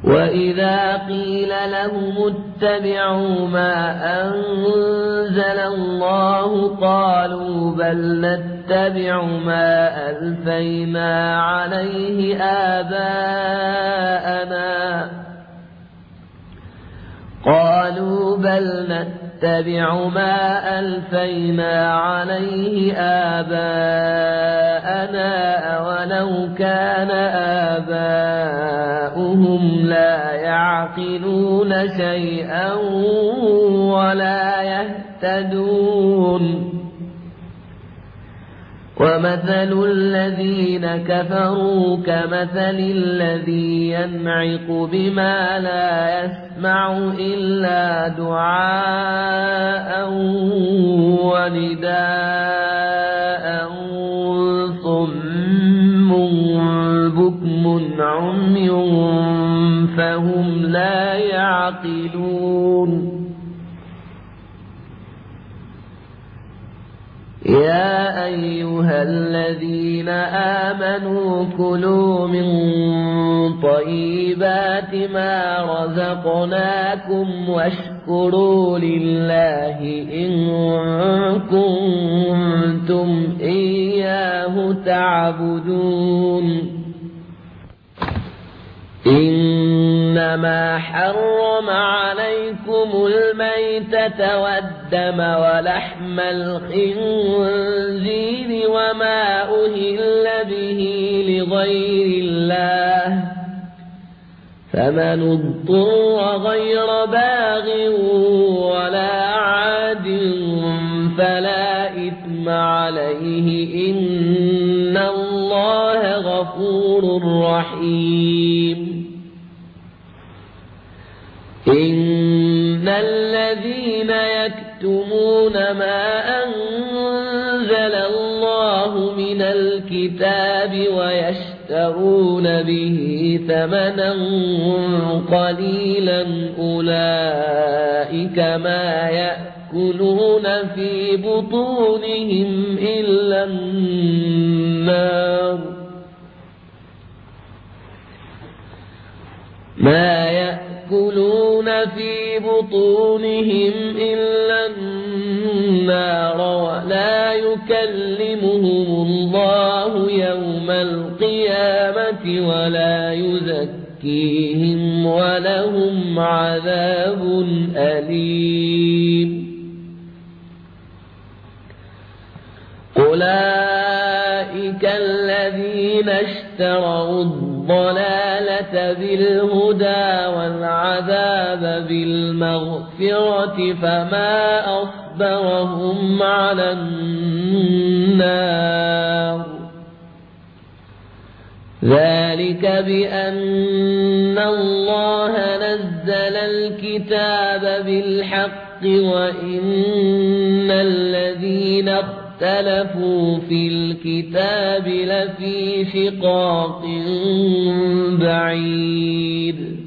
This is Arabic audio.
وإذا قيل لهم اتبعوا ما أنزل الله قالوا بل نتبع ما ألفينا عليه آباءنا أولو كان آباؤهم لا يعقلون شيئا ولا يهتدون ومثل الذين كفروا كمثل الذي ينعق بما لا يسمع إلا دعاء ونداء صم بكم عمي فهم لا يعقلون يا أيها الذين آمنوا كلوا من طيبات ما رزقناكم واشكروا لله إن كنتم إياه تعبدون إنما حرم عليكم الميتة والدم ولحم الخنزير وما أهل به لغير الله فمن اضطر غير باغ ولا عاد فلا إثم عليه إن الله غفور رحيم إن الذين يكتمون ما أنزل الله من الكتاب ويشترون به ثمنا قليلا أولئك ما يأكلون في بطونهم إلا النار في بطونهم إلا النار ولا يكلمهم الله يوم القيامة ولا يزكيهم ولهم عذاب أليم أولئك الذين اشتروا الضلالة بالهدى والعذاب بالمغفرة فما أصبرهم على النار ذلك بأن الله نزل الكتاب بالحق وإن الذين اختلفوا في الكتاب لفي شقاق بعيد